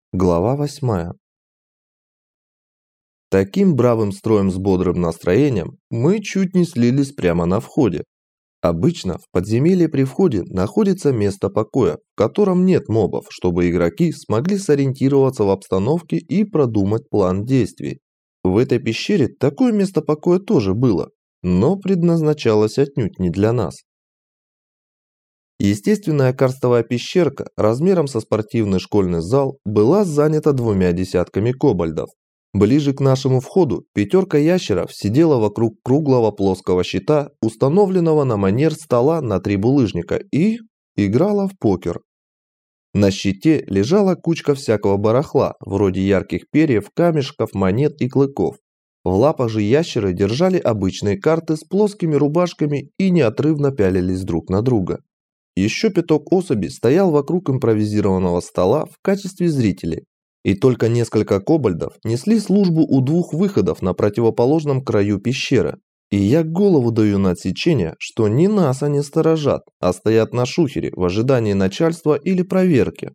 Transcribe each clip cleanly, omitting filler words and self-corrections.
Глава 8. Таким бравым строем с бодрым настроением мы чуть не слились прямо на входе. Обычно в подземелье при входе находится место покоя, в котором нет мобов, чтобы игроки смогли сориентироваться в обстановке и продумать план действий. В этой пещере такое место покоя тоже было, но предназначалось отнюдь не для нас. Естественная карстовая пещерка размером со спортивный школьный зал была занята 2 десятками кобальдов. Ближе к нашему входу пятерка ящеров сидела вокруг круглого плоского щита, установленного на манер стола на 3 булыжника, и играла в покер. На щите лежала кучка всякого барахла, вроде ярких перьев, камешков, монет и клыков. В лапах же ящеры держали обычные карты с плоскими рубашками и неотрывно пялились друг на друга. Еще пяток особей стоял вокруг импровизированного стола в качестве зрителей, и только несколько кобальдов несли службу у 2 выходов на противоположном краю пещеры. И я голову даю на отсечение, что не нас они сторожат, а стоят на шухере в ожидании начальства или проверки.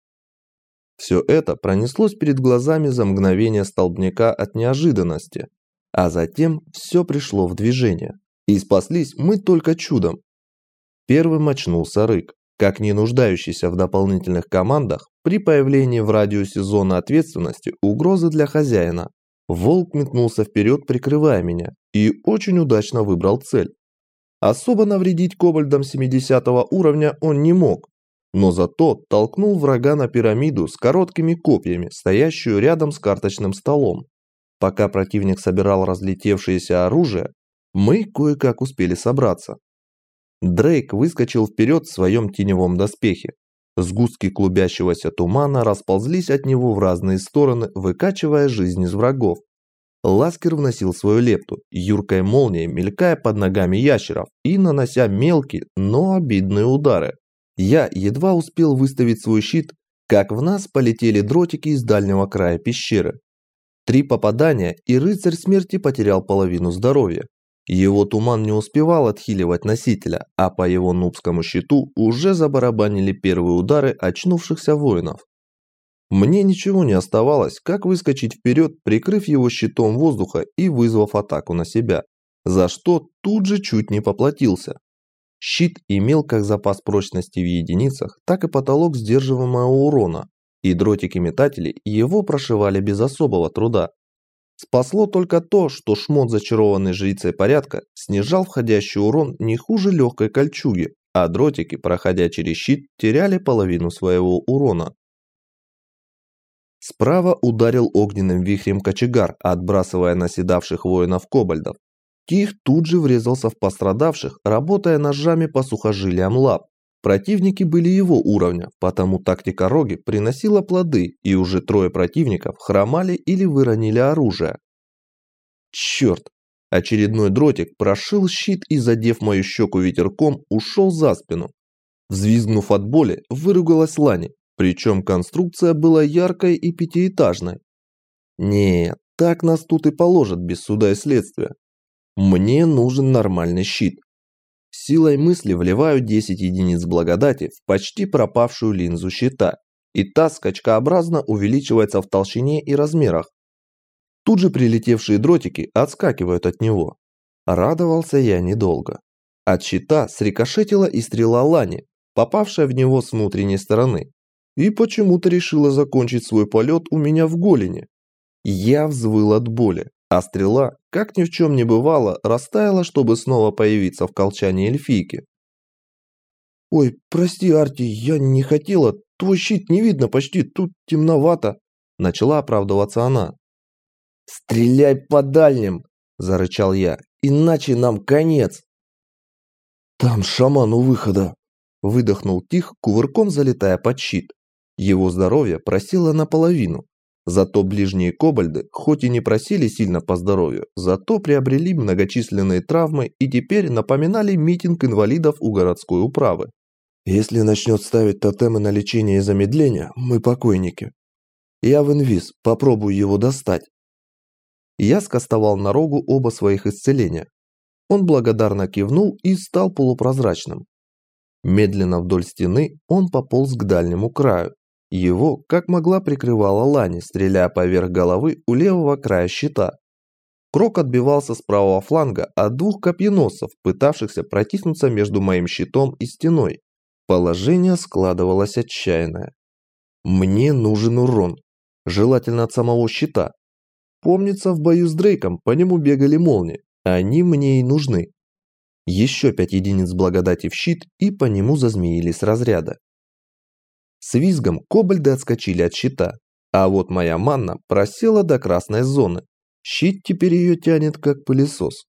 Все это пронеслось перед глазами за мгновение столбняка от неожиданности, а затем все пришло в движение. И спаслись мы только чудом. Первым очнулся Рык, как не нуждающийся в дополнительных командах при появлении в радиусе зоны ответственности угрозы для хозяина. Волк метнулся вперед, прикрывая меня, и очень удачно выбрал цель. Особо навредить кобальдам 70-го уровня он не мог, но зато толкнул врага на пирамиду с короткими копьями, стоящую рядом с карточным столом. Пока противник собирал разлетевшееся оружие, мы кое-как успели собраться. Дрейк выскочил вперед в своем теневом доспехе. Сгустки клубящегося тумана расползлись от него в разные стороны, выкачивая жизнь из врагов. Ласкер вносил свою лепту, юркой молнией мелькая под ногами ящеров и нанося мелкие, но обидные удары. Я едва успел выставить свой щит, как в нас полетели дротики из дальнего края пещеры. 3 попадания, и рыцарь смерти потерял половину здоровья. Его туман не успевал отхиливать носителя, а по его нубскому щиту уже забарабанили первые удары очнувшихся воинов. Мне ничего не оставалось, как выскочить вперед, прикрыв его щитом воздуха и вызвав атаку на себя, за что тут же чуть не поплатился. Щит имел как запас прочности в единицах, так и потолок сдерживаемого урона, и дротики метателей его прошивали без особого труда. Спасло только то, что шмот зачарованной жрицей порядка снижал входящий урон не хуже легкой кольчуги, а дротики, проходя через щит, теряли половину своего урона. Справа ударил огненным вихрем кочегар, отбрасывая наседавших воинов-кобальдов. Тих тут же врезался в пострадавших, работая ножами по сухожилиям лап. Противники были его уровня, потому тактика Роги приносила плоды, и уже 3 противников хромали или выронили оружие. Черт! Очередной дротик прошил щит и, задев мою щеку ветерком, ушел за спину. Взвизгнув от боли, выругалась Лани, причем конструкция была яркой и 5-этажной. Нет, так нас тут и положат без суда и следствия. Мне нужен нормальный щит. Силой мысли вливаю 10 единиц благодати в почти пропавшую линзу щита, и та скачкообразно увеличивается в толщине и размерах. Тут же прилетевшие дротики отскакивают от него. Радовался я недолго. От щита срикошетила и стрела Лани, попавшая в него с внутренней стороны, и почему-то решила закончить свой полет у меня в голени. Я взвыл от боли. А стрела, как ни в чем не бывало, растаяла, чтобы снова появиться в колчане эльфийки. «Ой, прости, Арти, я не хотела, твой щит не видно почти, тут темновато», – начала оправдываться она. «Стреляй по дальним», – зарычал я, – «иначе нам конец». «Там шаман у выхода», – выдохнул Тих, кувырком залетая под щит. Его здоровье просело наполовину. Зато ближние кобальды, хоть и не просили сильно по здоровью, зато приобрели многочисленные травмы и теперь напоминали митинг инвалидов у городской управы. «Если начнет ставить тотемы на лечение и замедление, мы покойники. Я в инвиз, попробую его достать». Я скостовал на Рогу оба своих исцеления. Он благодарно кивнул и стал полупрозрачным. Медленно вдоль стены он пополз к дальнему краю. Его, как могла, прикрывала Лани, стреляя поверх головы у левого края щита. Крок отбивался с правого фланга от двух копьеносцев, пытавшихся протиснуться между моим щитом и стеной. Положение складывалось отчаянное. Мне нужен урон, желательно от самого щита. Помнится, в бою с Дрейком по нему бегали молнии, они мне и нужны. Еще 5 единиц благодати в щит, и по нему зазмеились разряды. С визгом кобальды отскочили от щита, а вот моя манна просела до красной зоны. Щит теперь ее тянет, как пылесос.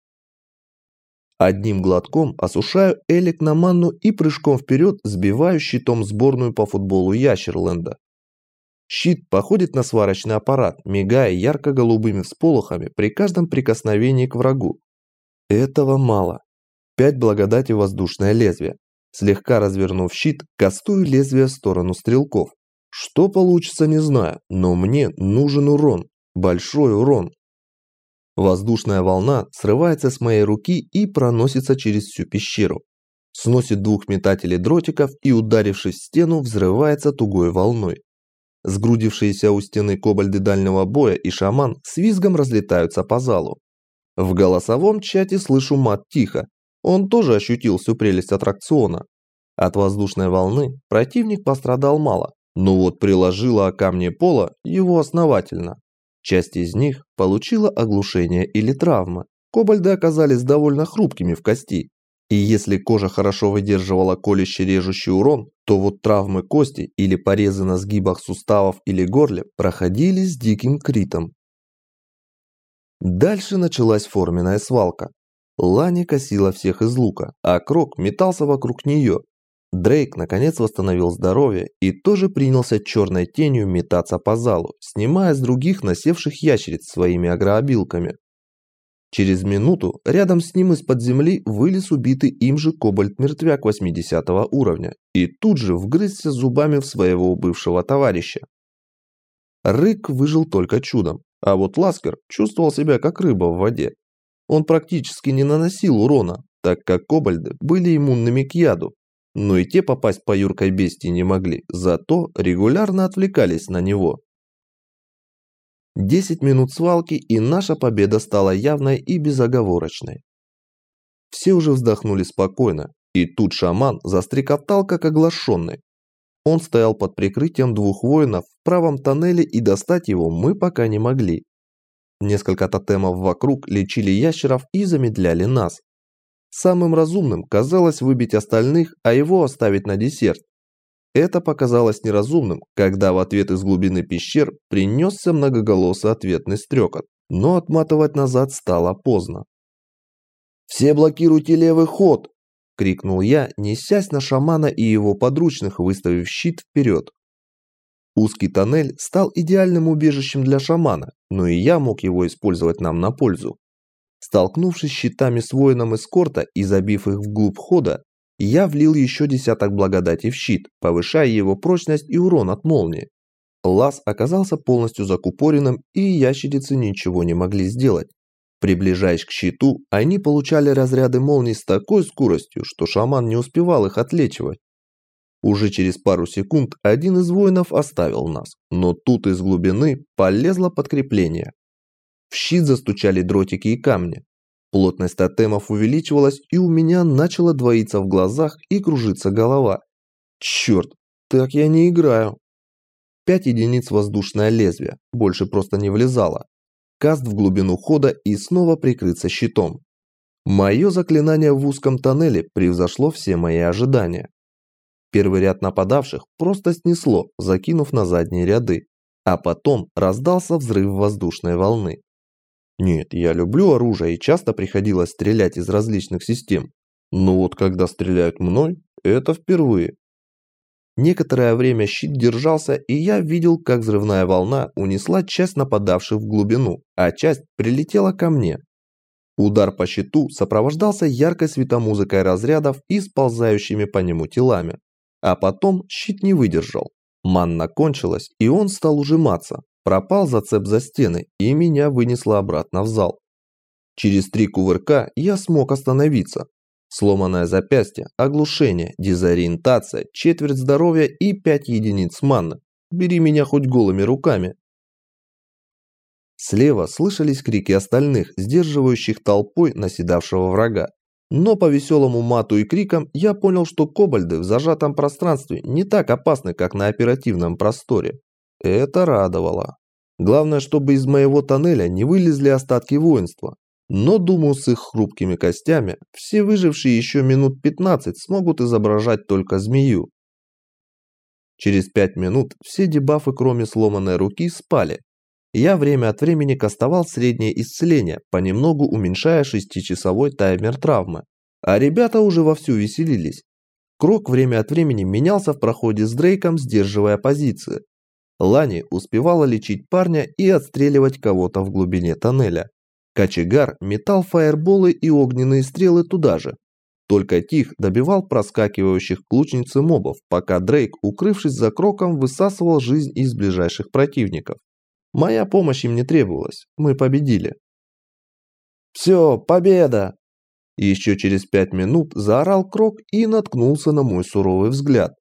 Одним глотком осушаю элик на манну и прыжком вперед сбиваю щитом сборную по футболу Ящерленда. Щит походит на сварочный аппарат, мигая ярко-голубыми всполохами при каждом прикосновении к врагу. Этого мало. 5 благодати воздушное лезвие. Слегка развернув щит, кастую лезвие в сторону стрелков. Что получится, не знаю, но мне нужен урон. Большой урон. Воздушная волна срывается с моей руки и проносится через всю пещеру. Сносит 2 метателей дротиков и, ударившись в стену, взрывается тугой волной. Сгрудившиеся у стены кобальды дальнего боя и шаман с визгом разлетаются по залу. В голосовом чате слышу мат тихо. Он тоже ощутил всю прелесть аттракциона. От воздушной волны противник пострадал мало, но вот приложило о камни пола его основательно. Часть из них получила оглушение или травмы. Кобальды оказались довольно хрупкими в кости. И если кожа хорошо выдерживала колюще-режущий урон, то вот травмы кости или порезы на сгибах суставов или горле проходили с диким критом. Дальше началась форменная свалка. Лани косила всех из лука, а Крок метался вокруг нее. Дрейк наконец восстановил здоровье и тоже принялся черной тенью метаться по залу, снимая с других насевших ящериц своими агрообилками. Через минуту рядом с ним из-под земли вылез убитый им же кобальт-мертвяк 80 уровня и тут же вгрызся зубами в своего бывшего товарища. Рык выжил только чудом, а вот Ласкер чувствовал себя как рыба в воде. Он практически не наносил урона, так как кобальды были иммунными к яду, но и те попасть по юркой бестии не могли, зато регулярно отвлекались на него. 10 минут свалки, и наша победа стала явной и безоговорочной. Все уже вздохнули спокойно, и тут шаман застрекотал как оглашенный. Он стоял под прикрытием 2 воинов в правом тоннеле, и достать его мы пока не могли. Несколько тотемов вокруг лечили ящеров и замедляли нас. Самым разумным казалось выбить остальных, а его оставить на десерт. Это показалось неразумным, когда в ответ из глубины пещер принесся многоголосый ответный стрекот, но отматывать назад стало поздно. «Все блокируйте левый ход!» – крикнул я, несясь на шамана и его подручных, выставив щит вперед. Узкий тоннель стал идеальным убежищем для шамана, но и я мог его использовать нам на пользу. Столкнувшись щитами с воином эскорта и забив их вглубь хода, я влил еще десяток благодати в щит, повышая его прочность и урон от молнии. Лаз оказался полностью закупоренным, и ящерицы ничего не могли сделать. Приближаясь к щиту, они получали разряды молний с такой скоростью, что шаман не успевал их отлечивать. Уже через пару секунд один из воинов оставил нас, но тут из глубины полезло подкрепление. В щит застучали дротики и камни. Плотность тотемов увеличивалась, и у меня начало двоиться в глазах и кружиться голова. Черт, так я не играю. 5 единиц воздушное лезвие, больше просто не влезало. Каст в глубину хода и снова прикрыться щитом. Мое заклинание в узком тоннеле превзошло все мои ожидания. Первый ряд нападавших просто снесло, закинув на задние ряды, а потом раздался взрыв воздушной волны. Нет, я люблю оружие и часто приходилось стрелять из различных систем, но вот когда стреляют мной, это впервые. Некоторое время щит держался, и я видел, как взрывная волна унесла часть нападавших в глубину, а часть прилетела ко мне. Удар по щиту сопровождался яркой светомузыкой разрядов и сползающими по нему телами. А потом щит не выдержал. Манна кончилась, и он стал ужиматься. Пропал зацеп за стены, и меня вынесло обратно в зал. Через 3 кувырка я смог остановиться. Сломанное запястье, оглушение, дезориентация, четверть здоровья и 5 единиц манны. бери меня хоть голыми руками. Слева слышались крики остальных, сдерживающих толпой наседавшего врага. Но по веселому мату и крикам я понял, что кобальды в зажатом пространстве не так опасны, как на оперативном просторе. Это радовало. Главное, чтобы из моего тоннеля не вылезли остатки воинства. Но, думаю, с их хрупкими костями все выжившие еще минут 15 смогут изображать только змею. Через 5 минут все дебафы, кроме сломанной руки, спали. Я время от времени кастовал среднее исцеление, понемногу уменьшая 6-часовой таймер травмы. А ребята уже вовсю веселились. Крок время от времени менялся в проходе с Дрейком, сдерживая позиции. Лани успевала лечить парня и отстреливать кого-то в глубине тоннеля. Кочегар метал фаерболы и огненные стрелы туда же. Только Тих добивал проскакивающих к лучнице мобов, пока Дрейк, укрывшись за Кроком, высасывал жизнь из ближайших противников. Моя помощь им не требовалась, мы победили. «Все, победа!» Еще через 5 минут заорал Крок и наткнулся на мой суровый взгляд.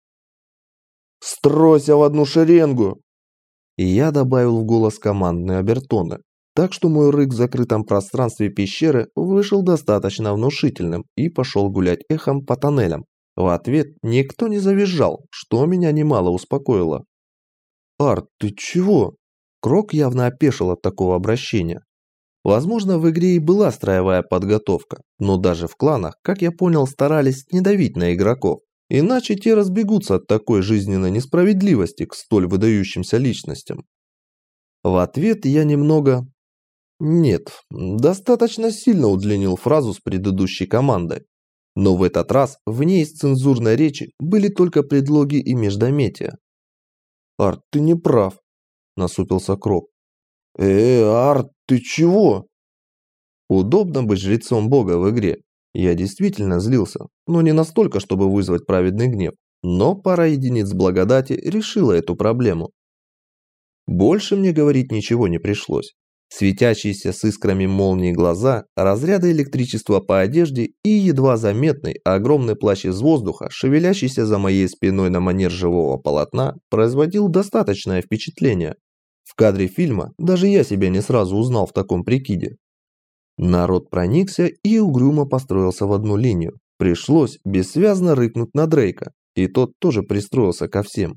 «Стройся в одну шеренгу!» И я добавил в голос командные обертоны, так что мой рык в закрытом пространстве пещеры вышел достаточно внушительным и пошел гулять эхом по тоннелям. В ответ никто не завизжал, что меня немало успокоило. «Арт, ты чего?» Крок явно опешил от такого обращения. Возможно, в игре и была строевая подготовка, но даже в кланах, как я понял, старались не давить на игроков, иначе те разбегутся от такой жизненной несправедливости к столь выдающимся личностям. В ответ я немного... Нет, достаточно сильно удлинил фразу с предыдущей командой. Но в этот раз в ней из цензурной речи были только предлоги и междометия. «Арт, ты не прав», – насупился Крок. Арт, ты чего?» Удобно быть жрецом бога в игре. Я действительно злился, но не настолько, чтобы вызвать праведный гнев. Но пара единиц благодати решила эту проблему. Больше мне говорить ничего не пришлось. Светящиеся с искрами молнии глаза, разряды электричества по одежде и едва заметный огромный плащ из воздуха, шевелящийся за моей спиной на манер живого полотна, производил достаточное впечатление. В кадре фильма даже я себя не сразу узнал в таком прикиде. Народ проникся и угрюмо построился в одну линию. Пришлось бессвязно рыкнуть на Дрейка, и тот тоже пристроился ко всем.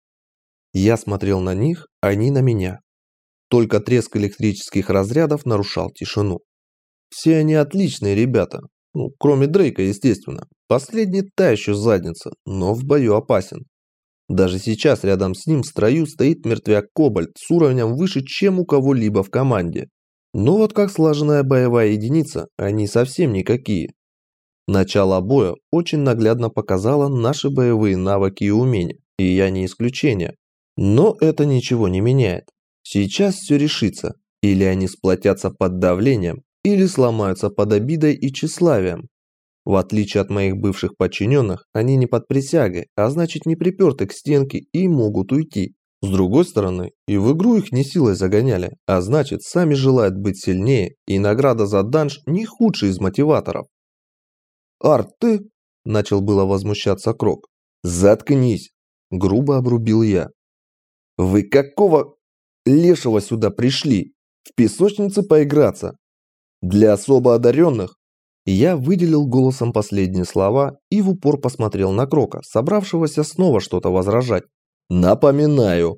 Я смотрел на них, они на меня. Только треск электрических разрядов нарушал тишину. Все они отличные ребята, кроме Дрейка, естественно. Последний та еще задница, но в бою опасен. Даже сейчас рядом с ним в строю стоит мертвяк-кобальт с уровнем выше, чем у кого-либо в команде. Но вот как слаженная боевая единица, они совсем никакие. Начало боя очень наглядно показало наши боевые навыки и умения, и я не исключение. Но это ничего не меняет. Сейчас все решится. Или они сплотятся под давлением, или сломаются под обидой и тщеславием. В отличие от моих бывших подчиненных, они не под присягой, а значит не приперты к стенке и могут уйти. С другой стороны, и в игру их не силой загоняли, а значит сами желают быть сильнее, и награда за данж не худший из мотиваторов. «Арт, ты...» – начал было возмущаться Крок. «Заткнись!» – грубо обрубил я. «Вы какого лешего сюда пришли? В песочнице поиграться? Для особо одаренных?» Я выделил голосом последние слова и в упор посмотрел на Крока, собравшегося снова что-то возражать. «Напоминаю,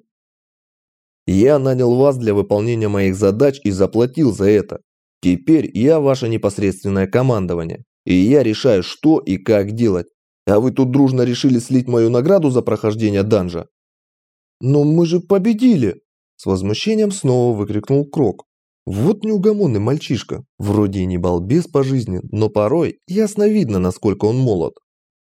я нанял вас для выполнения моих задач и заплатил за это. Теперь я ваше непосредственное командование, и я решаю, что и как делать. А вы тут дружно решили слить мою награду за прохождение данжа?» «Но мы же победили!» С возмущением снова выкрикнул Крок. Вот неугомонный мальчишка, вроде и не балбес по жизни, но порой ясно видно, насколько он молод.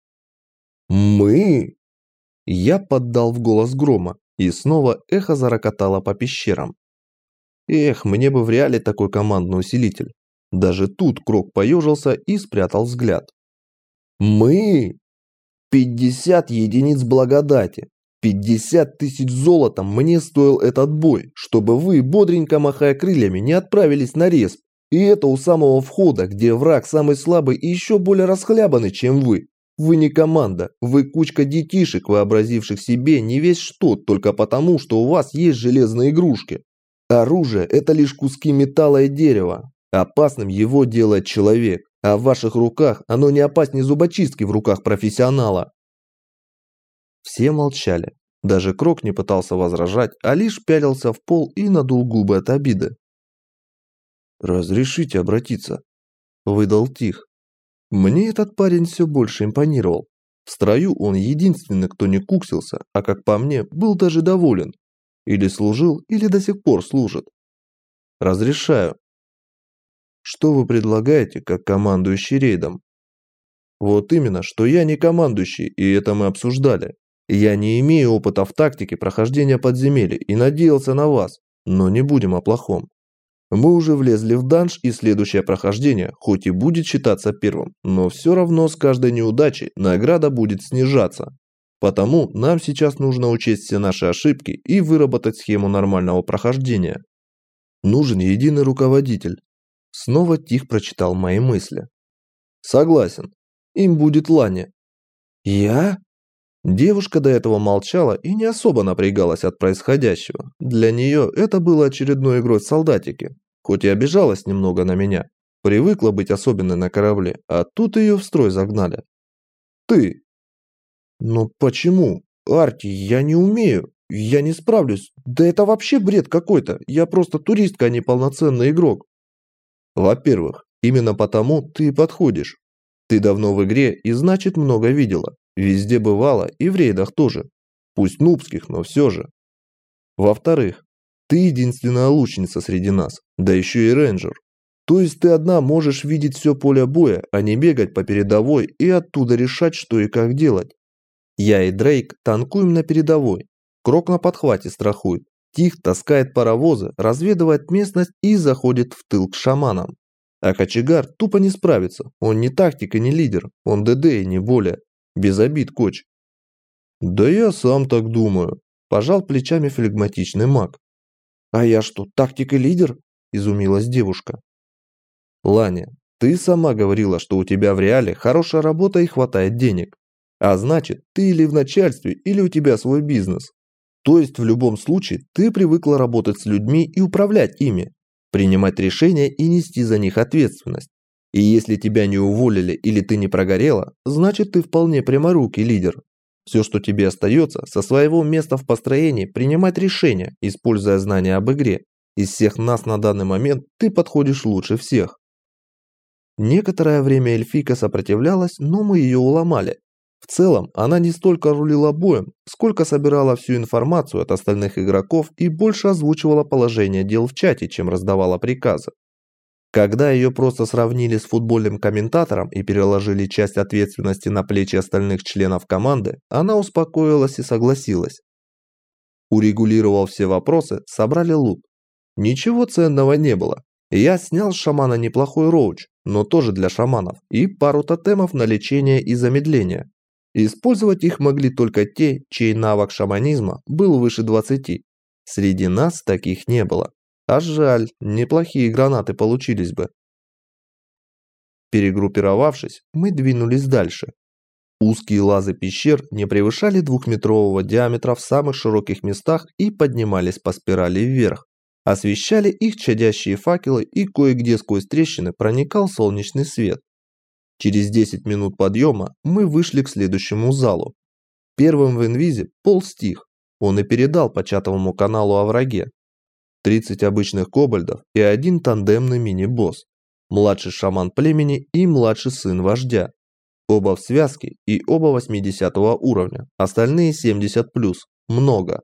«Мы?» Я поддал в голос грома, и снова эхо зарокотало по пещерам. Эх, мне бы в реале такой командный усилитель. Даже тут Крок поежился и спрятал взгляд. «Мы? 50 единиц благодати. 50 тысяч золотом мне стоил этот бой, чтобы вы, бодренько махая крыльями, не отправились на респ. И это у самого входа, где враг самый слабый и еще более расхлябанный, чем вы. Вы не команда, вы кучка детишек, вообразивших себе не весь что, только потому, что у вас есть железные игрушки. Оружие – это лишь куски металла и дерева. Опасным его делает человек, а в ваших руках оно не опаснее зубочистки в руках профессионала. Все молчали. Даже Крок не пытался возражать, а лишь пялился в пол и надул губы от обиды. «Разрешите обратиться?» – выдал Тих. Мне этот парень все больше импонировал. В строю он единственный, кто не куксился, а, как по мне, был даже доволен. Или служил, или до сих пор служит. «Разрешаю». «Что вы предлагаете, как командующий рейдом?» «Вот именно, что я не командующий, и это мы обсуждали. Я не имею опыта в тактике прохождения подземелий и надеялся на вас, но не будем о плохом. Мы уже влезли в данж, и следующее прохождение, хоть и будет считаться первым, но все равно с каждой неудачей награда будет снижаться. Потому нам сейчас нужно учесть все наши ошибки и выработать схему нормального прохождения. Нужен единый руководитель». Снова Тих прочитал мои мысли. «Согласен. Им будет Ланя». «Я?» Девушка до этого молчала и не особо напрягалась от происходящего. Для нее это было очередной игрой в солдатики, хоть и обижалась немного на меня. Привыкла быть особенной на корабле, а тут ее в строй загнали. «Ты!» «Но почему? Арти, я не умею, я не справлюсь, да это вообще бред какой-то, я просто туристка, а не полноценный игрок». «Во-первых, именно потому ты и подходишь. Ты давно в игре и значит много видела. Везде бывало и в рейдах тоже. Пусть нубских, но все же. Во-вторых, ты единственная лучница среди нас, да еще и рейнджер. То есть ты одна можешь видеть все поле боя, а не бегать по передовой и оттуда решать, что и как делать. Я и Дрейк танкуем на передовой. Крок на подхвате страхует. Тих таскает паровозы, разведывает местность и заходит в тыл к шаманам. А кочегар тупо не справится. Он не тактик и не лидер, он ДД и не более. Без обид, коч». «Да я сам так думаю», – пожал плечами флегматичный маг. «А я что, тактик и лидер?» – изумилась девушка. «Ланя, ты сама говорила, что у тебя в реале хорошая работа и хватает денег. А значит, ты или в начальстве, или у тебя свой бизнес. То есть в любом случае ты привыкла работать с людьми и управлять ими, принимать решения и нести за них ответственность. И если тебя не уволили или ты не прогорела, значит ты вполне пряморукий лидер. Все, что тебе остается, со своего места в построении принимать решения, используя знания об игре. Из всех нас на данный момент ты подходишь лучше всех». Некоторое время эльфийка сопротивлялась, но мы ее уломали. В целом, она не столько рулила боем, сколько собирала всю информацию от остальных игроков и больше озвучивала положение дел в чате, чем раздавала приказы. Когда ее просто сравнили с футбольным комментатором и переложили часть ответственности на плечи остальных членов команды, она успокоилась и согласилась. Урегулировал все вопросы, собрали лут. Ничего ценного не было. Я снял с шамана неплохой роуч, но тоже для шаманов, и пару тотемов на лечение и замедление. Использовать их могли только те, чей навык шаманизма был выше 20. Среди нас таких не было. А жаль, неплохие гранаты получились бы. Перегруппировавшись, мы двинулись дальше. Узкие лазы пещер не превышали 2-метрового диаметра в самых широких местах и поднимались по спирали вверх. Освещали их чадящие факелы, и кое-где сквозь трещины проникал солнечный свет. Через 10 минут подъема мы вышли к следующему залу. Первым в инвизе Пол стих. Он и передал по чатовому каналу о враге. 30 обычных кобальдов и один тандемный мини-босс. Младший шаман племени и младший сын вождя. Оба в связке и оба 80 уровня, остальные 70+, много.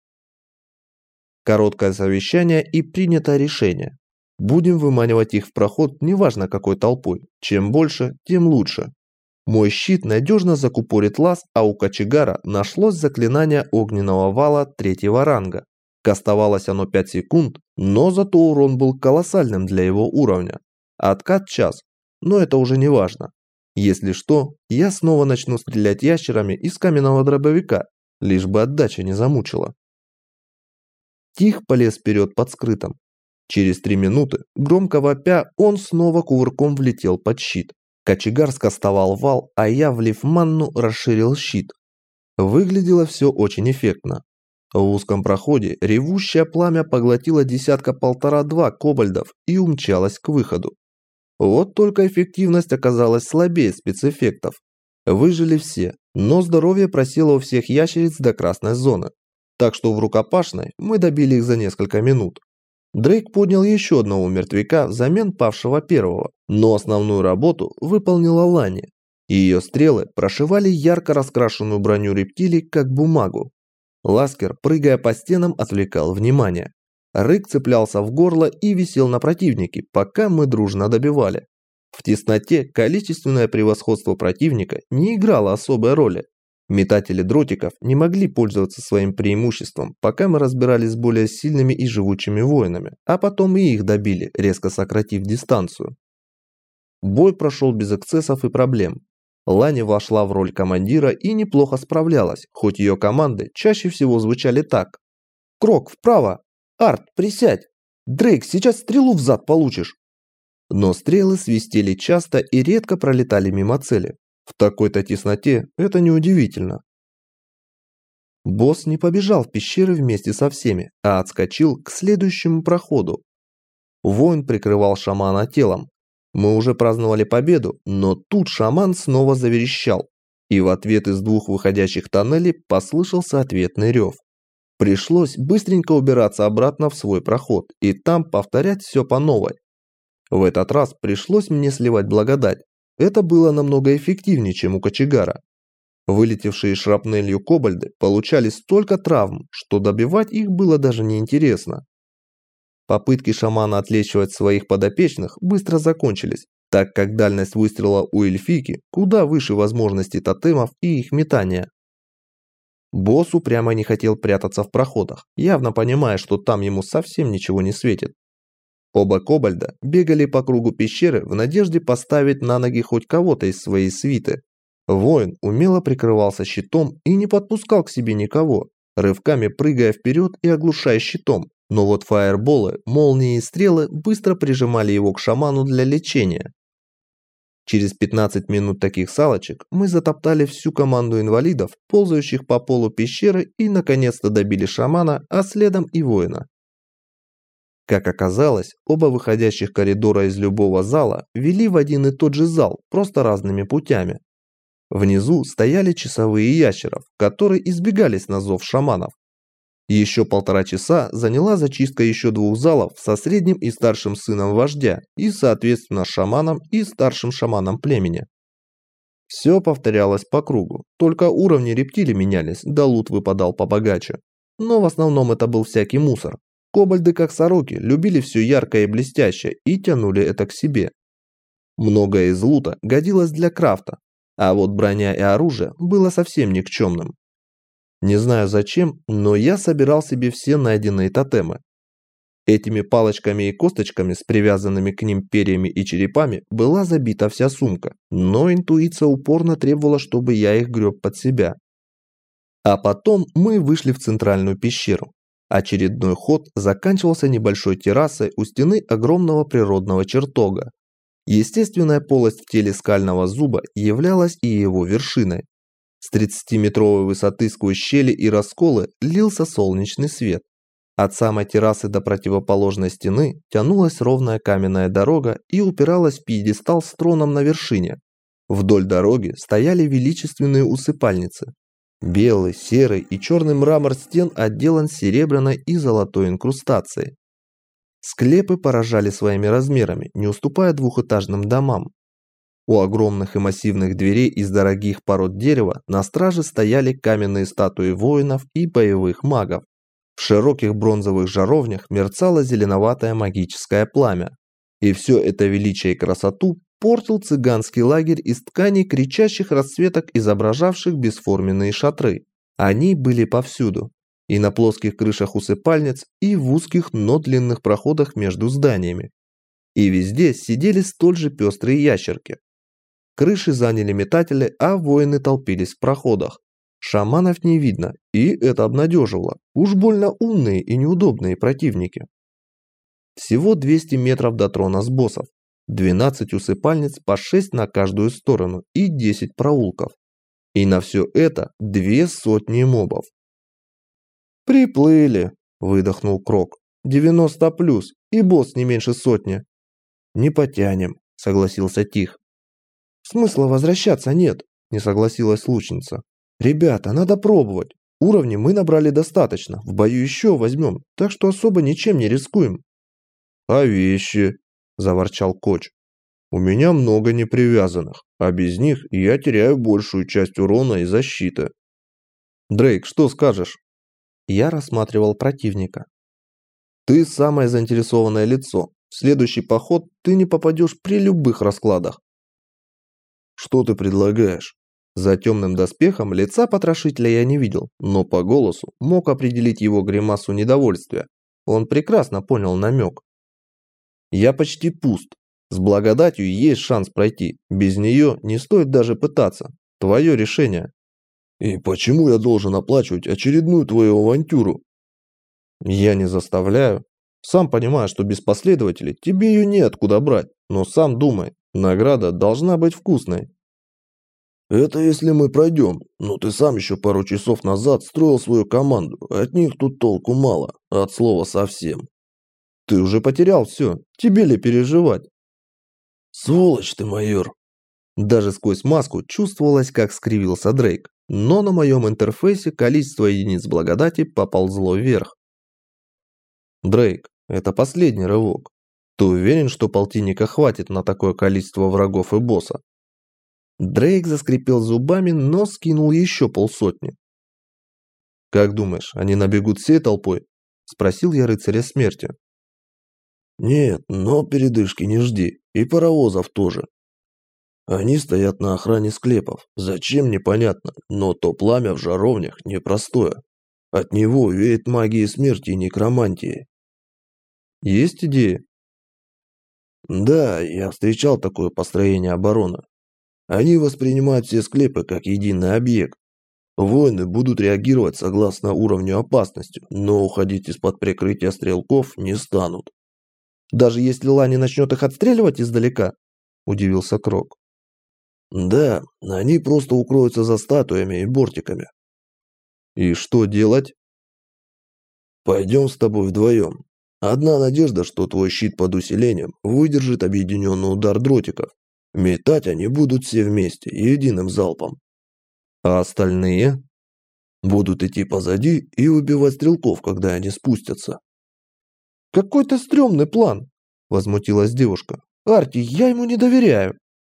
Короткое совещание и принято решение. Будем выманивать их в проход, неважно какой толпой. Чем больше, тем лучше. Мой щит надежно закупорит лаз, а у кочегара нашлось заклинание огненного вала 3-го ранга. Кастовалось оно 5 секунд, но зато урон был колоссальным для его уровня. Откат час, но это уже не важно. Если что, я снова начну стрелять ящерами из каменного дробовика, лишь бы отдача не замучила. Тих полез вперед под скрытым. Через 3 минуты, громко вопя, он снова кувырком влетел под щит. Кочегар скостовал вал, а я, влив манну, расширил щит. Выглядело все очень эффектно. В узком проходе ревущее пламя поглотило десятка-полтора-два кобальдов и умчалось к выходу. Вот только эффективность оказалась слабее спецэффектов. Выжили все, но здоровье просело у всех ящериц до красной зоны. Так что в рукопашной мы добили их за несколько минут. Дрейк поднял еще одного мертвяка взамен павшего первого, но основную работу выполнила Лани. Ее стрелы прошивали ярко раскрашенную броню рептилий как бумагу. Ласкер, прыгая по стенам, отвлекал внимание. Рык цеплялся в горло и висел на противнике, пока мы дружно добивали. В тесноте количественное превосходство противника не играло особой роли. Метатели дротиков не могли пользоваться своим преимуществом, пока мы разбирались с более сильными и живучими воинами, а потом и их добили, резко сократив дистанцию. Бой прошел без эксцессов и проблем. Лани вошла в роль командира и неплохо справлялась, хоть ее команды чаще всего звучали так. «Крок, вправо! Арт, присядь! Дрейк, сейчас стрелу в зад получишь!» Но стрелы свистели часто и редко пролетали мимо цели. В такой-то тесноте это неудивительно. Босс не побежал в пещеры вместе со всеми, а отскочил к следующему проходу. Воин прикрывал шамана телом. Мы уже праздновали победу, но тут шаман снова заверещал, и в ответ из двух выходящих тоннелей послышался ответный рев. Пришлось быстренько убираться обратно в свой проход и там повторять все по новой. В этот раз пришлось мне сливать благодать. Это было намного эффективнее, чем у кочегара. Вылетевшие шрапнелью кобальды получали столько травм, что добивать их было даже неинтересно. Попытки шамана отлечивать своих подопечных быстро закончились, так как дальность выстрела у эльфийки куда выше возможностей тотемов и их метания. Босс упрямо не хотел прятаться в проходах, явно понимая, что там ему совсем ничего не светит. Оба кобальда бегали по кругу пещеры в надежде поставить на ноги хоть кого-то из своей свиты. Воин умело прикрывался щитом и не подпускал к себе никого, рывками прыгая вперед и оглушая щитом. Но вот фаерболы, молнии и стрелы быстро прижимали его к шаману для лечения. Через 15 минут таких салочек мы затоптали всю команду инвалидов, ползающих по полу пещеры, и наконец-то добили шамана, а следом и воина. Как оказалось, оба выходящих коридора из любого зала вели в один и тот же зал, просто разными путями. Внизу стояли часовые ящеров, которые избегались на зов шаманов. Еще 1,5 часа заняла зачистка еще 2 залов со средним и старшим сыном вождя и, соответственно, шаманом и старшим шаманом племени. Все повторялось по кругу, только уровни рептилий менялись, да лут выпадал побогаче. Но в основном это был всякий мусор. Кобальды, как сороки, любили все яркое и блестящее и тянули это к себе. Многое из лута годилось для крафта, а вот броня и оружие было совсем никчемным. Не знаю зачем, но я собирал себе все найденные тотемы. Этими палочками и косточками с привязанными к ним перьями и черепами была забита вся сумка, но интуиция упорно требовала, чтобы я их греб под себя. А потом мы вышли в центральную пещеру. Очередной ход заканчивался небольшой террасой у стены огромного природного чертога. Естественная полость в теле скального зуба являлась и его вершиной. С 30-метровой высоты сквозь щели и расколы лился солнечный свет. От самой террасы до противоположной стены тянулась ровная каменная дорога и упиралась в пьедестал с троном на вершине. Вдоль дороги стояли величественные усыпальницы. Белый, серый и черный мрамор стен отделан серебряной и золотой инкрустацией. Склепы поражали своими размерами, не уступая двухэтажным домам. У огромных и массивных дверей из дорогих пород дерева на страже стояли каменные статуи воинов и боевых магов. В широких бронзовых жаровнях мерцало зеленоватое магическое пламя. И все это величие и красоту портил цыганский лагерь из тканей кричащих расцветок, изображавших бесформенные шатры. Они были повсюду. И на плоских крышах усыпальниц, и в узких, но длинных проходах между зданиями. И везде сидели столь же пестрые ящерки. Крыши заняли метатели, а воины толпились в проходах. Шаманов не видно, и это обнадеживало. Уж больно умные и неудобные противники. Всего 200 метров до трона с боссов. 12 усыпальниц по 6 на каждую сторону и 10 проулков. И на все это 200 мобов. «Приплыли», – выдохнул Крок. 90 плюс, и босс не меньше сотни. «Не потянем», – согласился Тих. «Смысла возвращаться нет», – не согласилась лучница. «Ребята, надо пробовать. Уровни мы набрали достаточно, в бою еще возьмем, так что особо ничем не рискуем». «А вещи?» – заворчал Коч. «У меня много непривязанных, а без них я теряю большую часть урона и защиты». «Дрейк, что скажешь?» Я рассматривал противника. «Ты самое заинтересованное лицо. В следующий поход ты не попадешь при любых раскладах». «Что ты предлагаешь?» За темным доспехом лица потрошителя я не видел, но по голосу мог определить его гримасу недовольствия. Он прекрасно понял намек. «Я почти пуст. С благодатью есть шанс пройти. Без нее не стоит даже пытаться. Твое решение». «И почему я должен оплачивать очередную твою авантюру?» «Я не заставляю. Сам понимаю, что без последователей тебе ее неоткуда брать, но сам думай, награда должна быть вкусной». «Это если мы пройдем, но ты сам еще пару часов назад строил свою команду, от них тут толку мало, от слова совсем». «Ты уже потерял все, тебе ли переживать?» «Сволочь ты, майор!» Даже сквозь маску чувствовалось, как скривился Дрейк, но на моем интерфейсе количество единиц благодати поползло вверх. «Дрейк, это последний рывок. Ты уверен, что полтинника хватит на такое количество врагов и босса?» Дрейк заскрипел зубами, но скинул еще полсотни. «Как думаешь, они набегут всей толпой?» – спросил я рыцаря смерти. «Нет, но передышки не жди, и паровозов тоже. Они стоят на охране склепов, зачем непонятно, но то пламя в жаровнях непростое. От него веет магией смерти и некромантией». «Есть идеи?» «Да, я встречал такое построение обороны. Они воспринимают все склепы как единый объект. Воины будут реагировать согласно уровню опасности, но уходить из-под прикрытия стрелков не станут». «Даже если Лани начнет их отстреливать издалека?» – удивился Крок. «Да, они просто укроются за статуями и бортиками». «И что делать?» «Пойдем с тобой вдвоем. Одна надежда, что твой щит под усилением выдержит объединенный удар дротиков. Метать они будут все вместе, единым залпом». «А остальные?» «Будут идти позади и убивать стрелков, когда они спустятся». «Какой-то стрёмный план», – возмутилась девушка. «Арти, я ему не доверяю».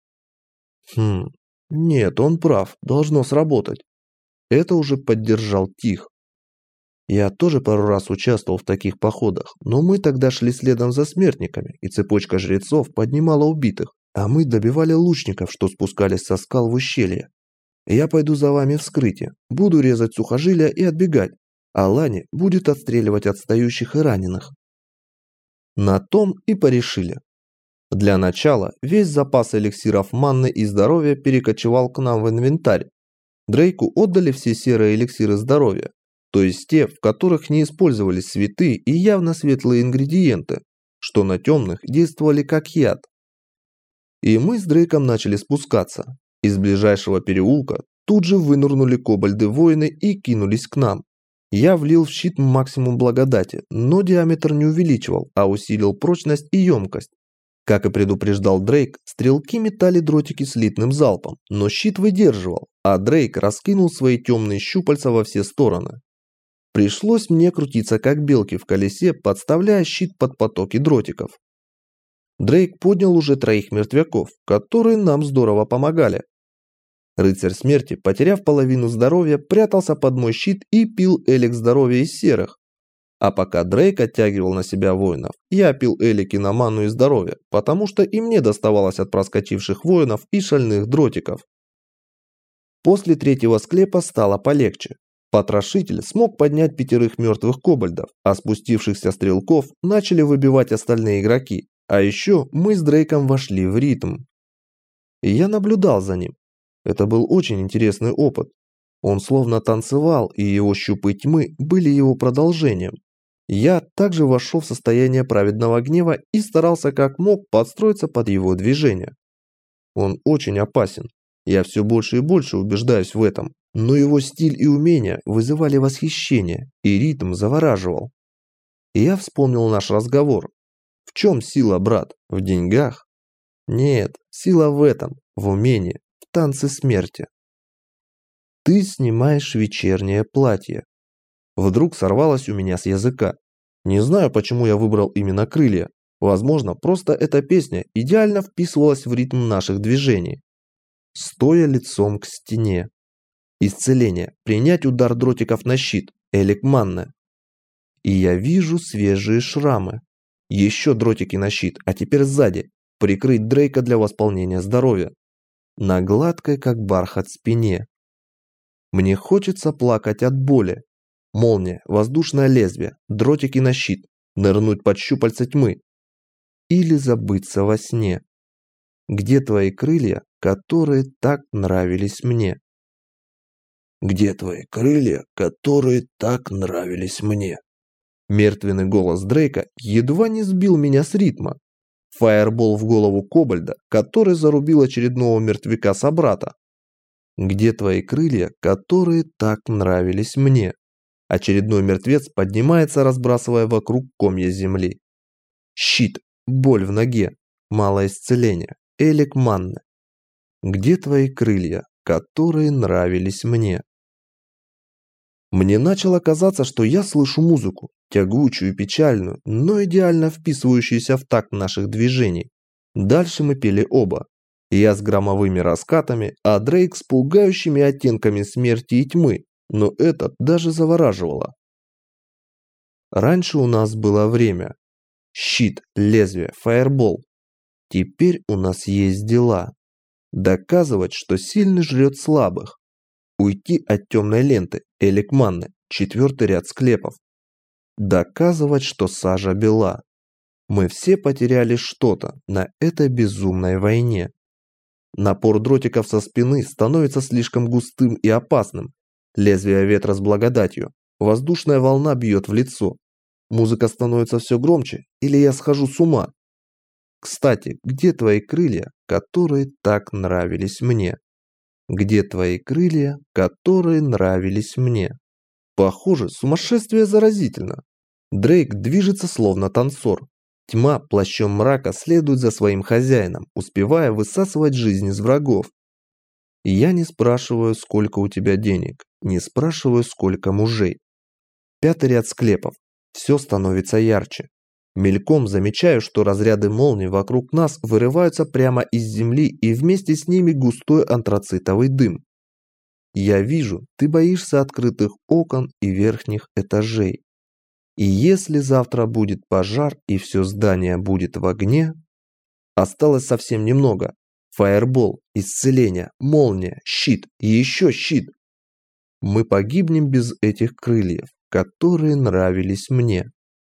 Нет, он прав, должно сработать. Это уже поддержал Тих. Я тоже пару раз участвовал в таких походах, но мы тогда шли следом за смертниками, и цепочка жрецов поднимала убитых, а мы добивали лучников, что спускались со скал в ущелье. Я пойду за вами в вскрытие, буду резать сухожилия и отбегать, а Лани будет отстреливать отстающих и раненых. На том и порешили. Для начала весь запас эликсиров манны и здоровья перекочевал к нам в инвентарь. Дрейку отдали все серые эликсиры здоровья, то есть те, в которых не использовались святые и явно светлые ингредиенты, что на темных действовали как яд. И мы с Дрейком начали спускаться. Из ближайшего переулка тут же вынырнули кобальды-воины и кинулись к нам. Я влил в щит максимум благодати, но диаметр не увеличивал, а усилил прочность и емкость. Как и предупреждал Дрейк, стрелки метали дротики слитным залпом, но щит выдерживал, а Дрейк раскинул свои темные щупальца во все стороны. Пришлось мне крутиться как белки в колесе, подставляя щит под потоки дротиков. Дрейк поднял уже 3 мертвяков, которые нам здорово помогали. Рыцарь смерти, потеряв половину здоровья, прятался под мой щит и пил элик здоровья из серых. А пока Дрейк оттягивал на себя воинов, я пил элики на ману и здоровье, потому что и мне доставалось от проскочивших воинов и шальных дротиков. После 3-го склепа стало полегче. Потрошитель смог поднять 5 мертвых кобальдов, а спустившихся стрелков начали выбивать остальные игроки. А еще мы с Дрейком вошли в ритм. И я наблюдал за ним. Это был очень интересный опыт. Он словно танцевал, и его щупы тьмы были его продолжением. Я также вошел в состояние праведного гнева и старался как мог подстроиться под его движение. Он очень опасен. Я все больше и больше убеждаюсь в этом, но его стиль и умения вызывали восхищение, и ритм завораживал. И я вспомнил наш разговор. В чем сила, брат? В деньгах? Нет, сила в этом, в умении, в танце смерти. Ты снимаешь вечернее платье. Вдруг сорвалось у меня с языка. Не знаю, почему я выбрал именно крылья. Возможно, просто эта песня идеально вписывалась в ритм наших движений. Стоя лицом к стене. Исцеление. Принять удар дротиков на щит. Элик Манне. И я вижу свежие шрамы. Еще дротики на щит, а теперь сзади. Прикрыть Дрейка для восполнения здоровья. На гладкой, как бархат, спине. Мне хочется плакать от боли. Молния, воздушное лезвие, дротики на щит, нырнуть под щупальца тьмы. Или забыться во сне. Где твои крылья, которые так нравились мне? Где твои крылья, которые так нравились мне? Мертвенный голос Дрейка едва не сбил меня с ритма. Фаербол в голову Кобальда, который зарубил очередного мертвяка-собрата. Где твои крылья, которые так нравились мне? Очередной мертвец поднимается, разбрасывая вокруг комья земли. Щит, боль в ноге, малое исцеление, Элик Манне. Где твои крылья, которые нравились мне? Мне начало казаться, что я слышу музыку, тягучую и печальную, но идеально вписывающуюся в такт наших движений. Дальше мы пели оба. Я с громовыми раскатами, а Дрейк с пугающими оттенками смерти и тьмы, но это даже завораживало. Раньше у нас было время. Щит, лезвие, фаербол. Теперь у нас есть дела. Доказывать, что сильный жрет слабых. Уйти от темной ленты, Элик Манне, 4-й ряд склепов. Доказывать, что сажа бела. Мы все потеряли что-то на этой безумной войне. Напор дротиков со спины становится слишком густым и опасным. Лезвие ветра с благодатью. Воздушная волна бьет в лицо. Музыка становится все громче, или я схожу с ума? Кстати, где твои крылья, которые так нравились мне? Где твои крылья, которые нравились мне? Похоже, сумасшествие заразительно. Дрейк движется словно танцор. Тьма плащом мрака следует за своим хозяином, успевая высасывать жизнь из врагов. И я не спрашиваю, сколько у тебя денег, не спрашиваю, сколько мужей. 5-й ряд склепов. Все становится ярче. Мельком замечаю, что разряды молний вокруг нас вырываются прямо из земли и вместе с ними густой антрацитовый дым. Я вижу, ты боишься открытых окон и верхних этажей. И если завтра будет пожар и все здание будет в огне, осталось совсем немного. Фаербол, исцеление, молния, щит и еще щит. Мы погибнем без этих крыльев, которые нравились мне.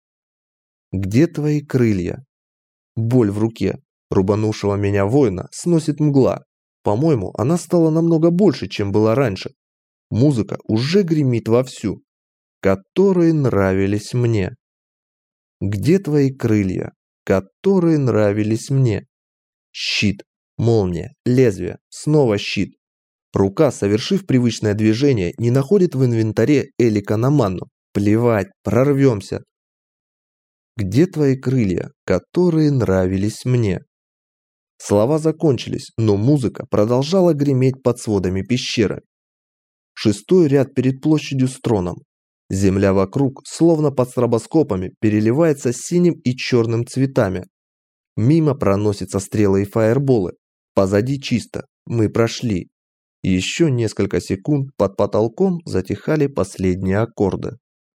Где твои крылья? Боль в руке. Рубанувшего меня воина сносит мгла. По-моему, она стала намного больше, чем была раньше. Музыка уже гремит вовсю. Которые нравились мне. Где твои крылья, которые нравились мне? Щит, молния, лезвие, снова щит. Рука, совершив привычное движение, не находит в инвентаре Элика на манну. Плевать, прорвемся. Где твои крылья, которые нравились мне? Слова закончились, но музыка продолжала греметь под сводами пещеры. 6-й ряд перед площадью с троном. Земля вокруг, словно под стробоскопами, переливается синим и черным цветами. Мимо проносятся стрелы и фаерболы. Позади чисто, мы прошли. Еще несколько секунд под потолком затихали последние аккорды.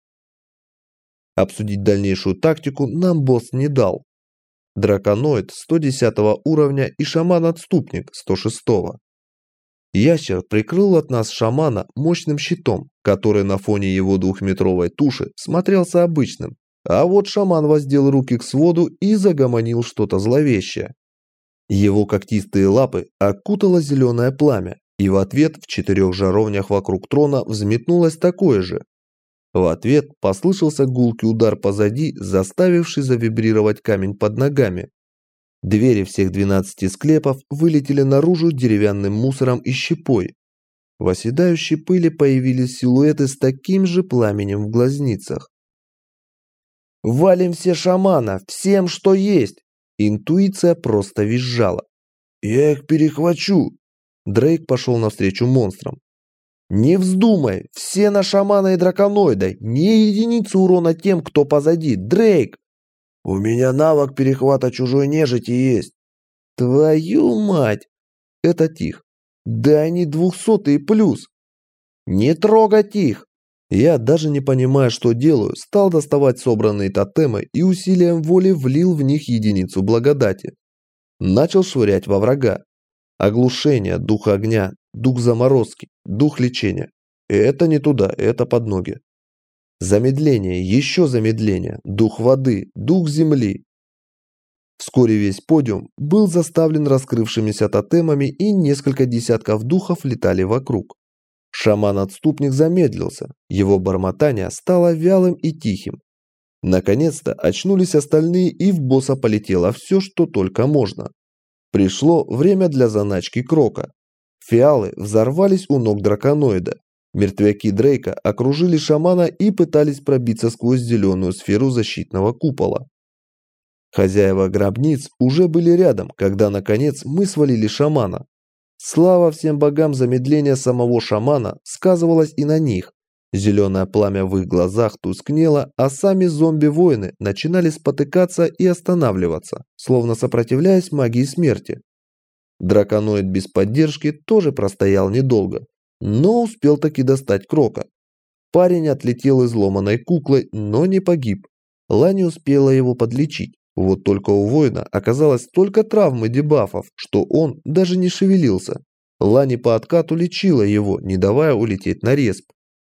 Обсудить дальнейшую тактику нам босс не дал. Драконоид 110 уровня и шаман-отступник 106. Ящер прикрыл от нас шамана мощным щитом, который на фоне его 2-метровой туши смотрелся обычным, а вот шаман воздел руки к своду и загомонил что-то зловещее. Его когтистые лапы окутало зеленое пламя, и в ответ в 4 жаровнях вокруг трона взметнулось такое же. В ответ послышался гулкий удар позади, заставивший завибрировать камень под ногами. Двери всех 12 склепов вылетели наружу деревянным мусором и щепой. В оседающей пыли появились силуэты с таким же пламенем в глазницах. «Валим все шамана! Всем, что есть!» Интуиция просто визжала. «Я их перехвачу!» Дрейк пошел навстречу монстрам. «Не вздумай! Все на шамана и драконоида! Не единицы урона тем, кто позади! Дрейк!» «У меня навык перехвата чужой нежити есть!» «Твою мать!» Это Тих. «Да они 200 плюс!» «Не трогать их!» Я, даже не понимая, что делаю, стал доставать собранные тотемы и усилием воли влил в них единицу благодати. Начал швырять во врага. Оглушение, дух огня, дух заморозки, дух лечения. Это не туда, это под ноги. Замедление, еще замедление, дух воды, дух земли. Вскоре весь подиум был заставлен раскрывшимися тотемами, и несколько десятков духов летали вокруг. Шаман-отступник замедлился, его бормотание стало вялым и тихим. Наконец-то очнулись остальные, и в босса полетело все, что только можно. Пришло время для заначки Крока. Фиалы взорвались у ног драконоида. Мертвяки Дрейка окружили шамана и пытались пробиться сквозь зеленую сферу защитного купола. Хозяева гробниц уже были рядом, когда, наконец, мы свалили шамана. Слава всем богам, замедление самого шамана сказывалось и на них. Зеленое пламя в их глазах тускнело, а сами зомби-воины начинали спотыкаться и останавливаться, словно сопротивляясь магии смерти. Драконоид без поддержки тоже простоял недолго, но успел таки достать Крока. Парень отлетел изломанной куклой, но не погиб. Лани успела его подлечить. Вот только у воина оказалось столько травм и дебафов, что он даже не шевелился. Лани по откату лечила его, не давая улететь на респ.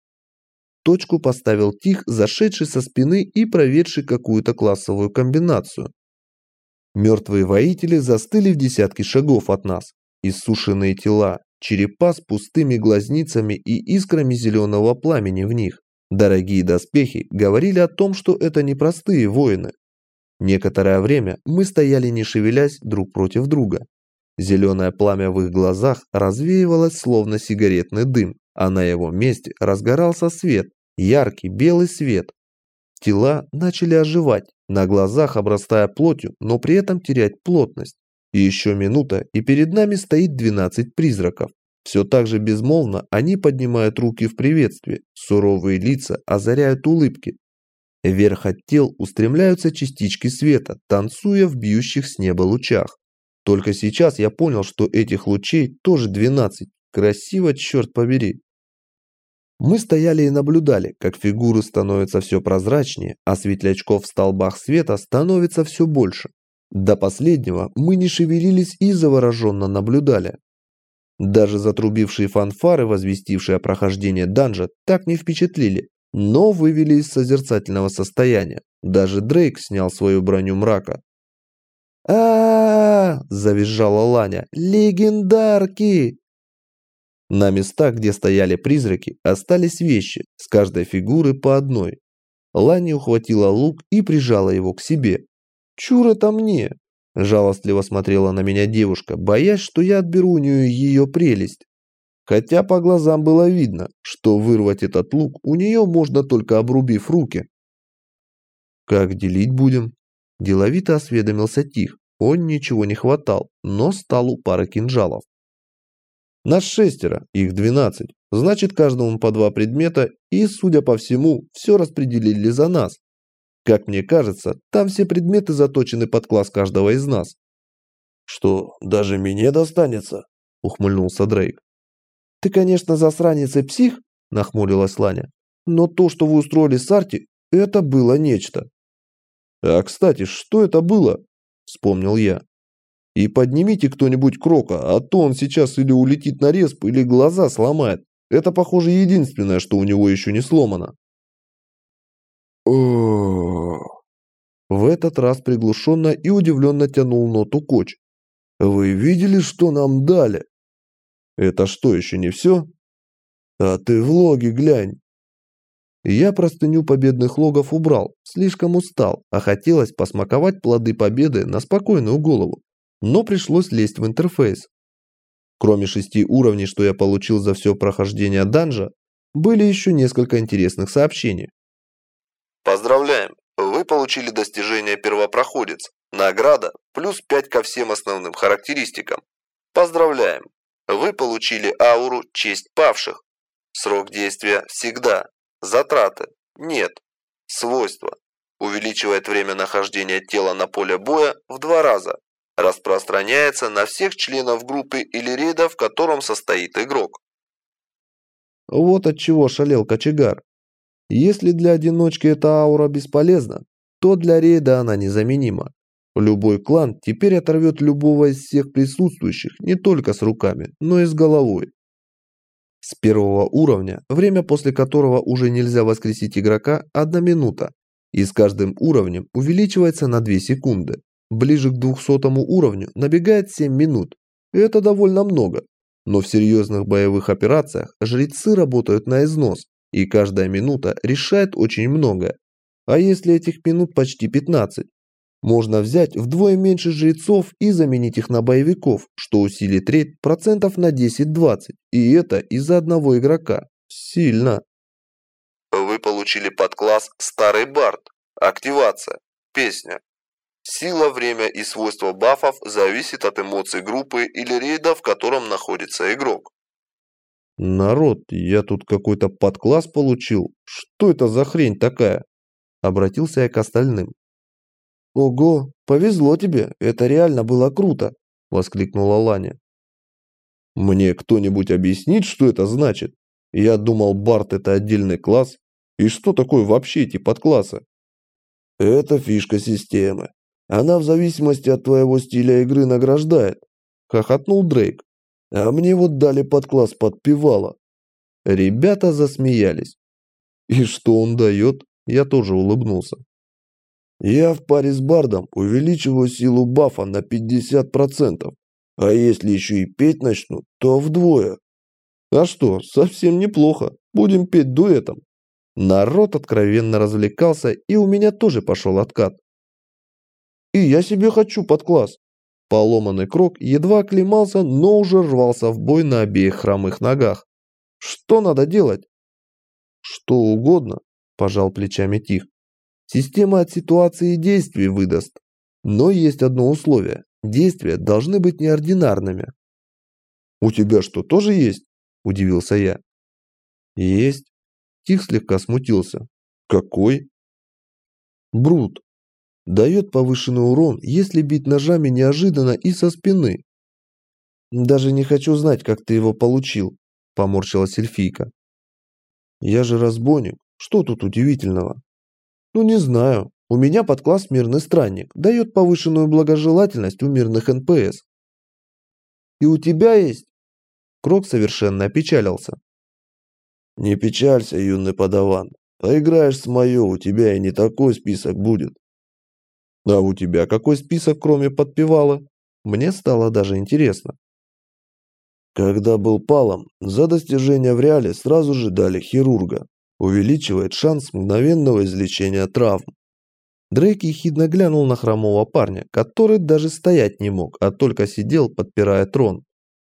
Точку поставил Тих, зашедший со спины и проведший какую-то классовую комбинацию. Мертвые воители застыли в десятки шагов от нас. Иссушенные тела, черепа с пустыми глазницами и искрами зеленого пламени в них. Дорогие доспехи говорили о том, что это непростые воины. Некоторое время мы стояли не шевелясь друг против друга. Зеленое пламя в их глазах развеивалось словно сигаретный дым, а на его месте разгорался свет, яркий белый свет. Тела начали оживать, на глазах обрастая плотью, но при этом терять плотность. И еще минута, и перед нами стоит 12 призраков. Все так же безмолвно они поднимают руки в приветствии, суровые лица озаряют улыбки. Вверх от тел устремляются частички света, танцуя в бьющих с неба лучах. Только сейчас я понял, что этих лучей тоже 12. Красиво, черт побери. Мы стояли и наблюдали, как фигуры становятся все прозрачнее, а светлячков в столбах света становится все больше. До последнего мы не шевелились и завороженно наблюдали. Даже затрубившие фанфары, возвестившие о прохождении данжа, так не впечатлили, но вывели из созерцательного состояния. Даже Дрейк снял свою броню мрака. Завизжала Ланя. «Легендарки!» На местах, где стояли призраки, остались вещи, с каждой фигуры по одной. Ланя ухватила лук и прижала его к себе. «Чур это мне!» – жалостливо смотрела на меня девушка, боясь, что я отберу у нее ее прелесть. Хотя по глазам было видно, что вырвать этот лук у нее можно, только обрубив руки. «Как делить будем?» – деловито осведомился Тих. Он ничего не хватал, но стал у пары кинжалов. «Нас 6, их 12. Значит, каждому по 2 предмета, и, судя по всему, все распределили за нас. Как мне кажется, там все предметы заточены под класс каждого из нас». «Что, даже мне достанется?» – ухмыльнулся Дрейк. «Ты, конечно, засранец и псих», – нахмурилась Ланя. «Но то, что вы устроили с Арти, это было нечто». «А, кстати, что это было?» – вспомнил я. «И поднимите кто-нибудь Крока, а то он сейчас или улетит на респ, или глаза сломает. Это, похоже, единственное, что у него еще не сломано». В этот раз приглушенно и удивленно тянул ноту Коч. «Вы видели, что нам дали?» «Это что, еще не все?» «А ты в логи глянь». Я простыню победных логов убрал, слишком устал, а хотелось посмаковать плоды победы на спокойную голову. Но пришлось лезть в интерфейс. Кроме 6 уровней, что я получил за все прохождение данжа, были еще несколько интересных сообщений. Поздравляем! Вы получили достижение первопроходец. Награда плюс 5 ко всем основным характеристикам. Поздравляем! Вы получили ауру «Честь павших». Срок действия всегда. Затраты нет. Свойства. Увеличивает время нахождения тела на поле боя в 2 раза. Распространяется на всех членов группы или рейда, в котором состоит игрок. Вот от чего шалел кочегар. Если для одиночки эта аура бесполезна, то для рейда она незаменима. Любой клан теперь оторвет любого из всех присутствующих не только с руками, но и с головой. С 1-го уровня, время после которого уже нельзя воскресить игрока, 1 минута, и с каждым уровнем увеличивается на 2 секунды. Ближе к 200-му уровню набегает 7 минут. Это довольно много, но в серьезных боевых операциях жрецы работают на износ, и каждая минута решает очень многое. А если этих минут почти 15? Можно взять вдвое меньше жрецов и заменить их на боевиков, что усилит рейд процентов на 10-20. И это из-за одного игрока. Сильно. Вы получили подкласс «Старый Бард». Активация. Песня. Сила, время и свойства бафов зависит от эмоций группы или рейда, в котором находится игрок. Народ, я тут какой-то подкласс получил. Что это за хрень такая? Обратился я к остальным. «Ого, повезло тебе, это реально было круто!» – воскликнула Ланя. «Мне кто-нибудь объяснит, что это значит? Я думал, Бард – это отдельный класс. И что такое вообще эти подклассы?» «Это фишка системы. Она в зависимости от твоего стиля игры награждает», – хохотнул Дрейк. «А мне вот дали подкласс подпевала». Ребята засмеялись. «И что он дает?» Я тоже улыбнулся. «Я в паре с Бардом увеличиваю силу бафа на 50%, а если еще и петь начну, то вдвое». «А что, совсем неплохо, будем петь дуэтом». Народ откровенно развлекался, и у меня тоже пошел откат. «И я себе хочу подкласс». Поломанный Крок едва оклемался, но уже рвался в бой на обеих хромых ногах. «Что надо делать?» «Что угодно», – пожал плечами Тих. «Система от ситуации и действий выдаст. Но есть одно условие. Действия должны быть неординарными». «У тебя что, тоже есть?» – удивился я. «Есть». Тих слегка смутился. «Какой?» «Брут. Дает повышенный урон, если бить ножами неожиданно и со спины». «Даже не хочу знать, как ты его получил», – поморщилась эльфийка. «Я же разбойник. Что тут удивительного?» «Ну не знаю. У меня подкласс «Мирный странник». Дает повышенную благожелательность у мирных НПС». «И у тебя есть?» Крок совершенно опечалился. «Не печалься, юный подаван. Поиграешь с моё, у тебя и не такой список будет». «А у тебя какой список, кроме подпевала?» Мне стало даже интересно. «Когда был палом, за достижение в реале сразу же дали хирурга. Увеличивает шанс мгновенного излечения травм». Дрейк ехидно глянул на хромого парня, который даже стоять не мог, а только сидел, подпирая трон.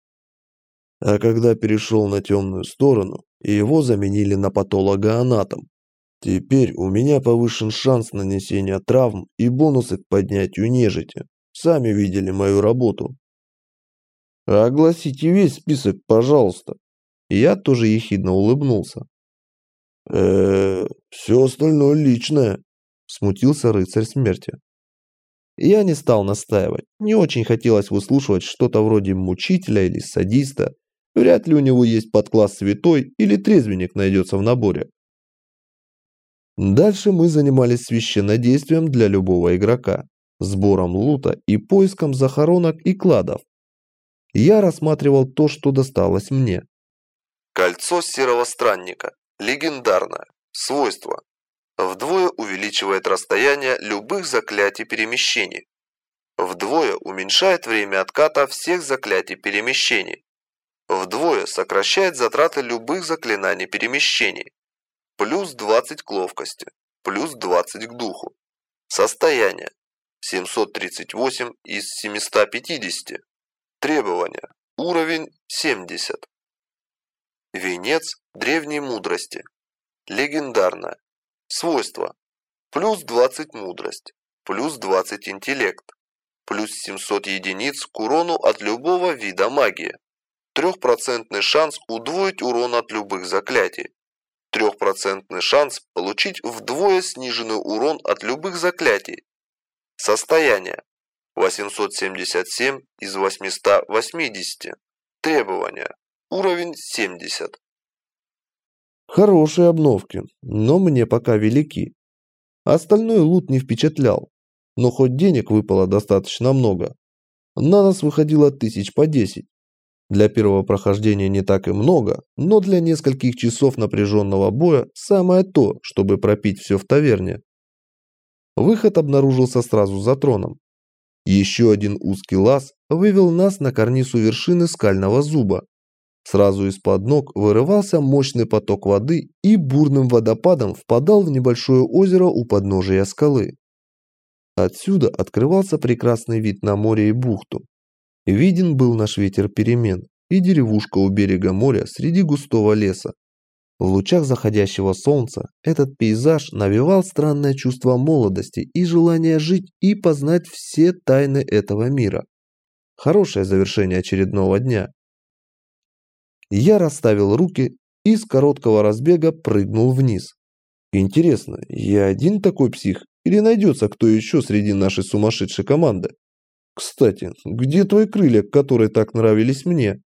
А когда перешел на темную сторону, его заменили на патолога-анатом. Теперь у меня повышен шанс нанесения травм и бонусы к поднятию нежити. Сами видели мою работу. Огласите весь список, пожалуйста. Я тоже ехидно улыбнулся. Все остальное личное, смутился рыцарь смерти. Я не стал настаивать. Не очень хотелось выслушивать что-то вроде мучителя или садиста. Вряд ли у него есть подкласс святой или трезвенник найдется в наборе. Дальше мы занимались священнодействием для любого игрока, сбором лута и поиском захоронок и кладов. Я рассматривал то, что досталось мне. Кольцо серого странника. Легендарное. Свойство. Вдвое увеличивает расстояние любых заклятий перемещений. Вдвое уменьшает время отката всех заклятий перемещений. Вдвое сокращает затраты любых заклинаний перемещений. плюс 20 к ловкости, плюс 20 к духу. Состояние 738 из 750. Требования. Уровень 70. Венец древней мудрости. Легендарное. Свойства. Плюс 20 мудрость, плюс 20 интеллект, плюс 700 единиц к урону от любого вида магии. 3% шанс удвоить урон от любых заклятий. 3% шанс получить вдвое сниженный урон от любых заклятий. Состояние 877 из 880. Требования. Уровень 70. Хорошие обновки, но мне пока велики. Остальной лут не впечатлял, но хоть денег выпало достаточно много. На нас выходило 1000 по 10. Для первого прохождения не так и много, но для нескольких часов напряженного боя самое то, чтобы пропить все в таверне. Выход обнаружился сразу за троном. Еще один узкий лаз вывел нас на карниз у вершины скального зуба. Сразу из-под ног вырывался мощный поток воды и бурным водопадом впадал в небольшое озеро у подножия скалы. Отсюда открывался прекрасный вид на море и бухту. Виден был наш ветер перемен и деревушка у берега моря среди густого леса. В лучах заходящего солнца этот пейзаж навевал странное чувство молодости и желание жить и познать все тайны этого мира. Хорошее завершение очередного дня. Я расставил руки и с короткого разбега прыгнул вниз. Интересно, я один такой псих или найдется кто еще среди нашей сумасшедшей команды? Кстати, где твои крылья, которые так нравились мне?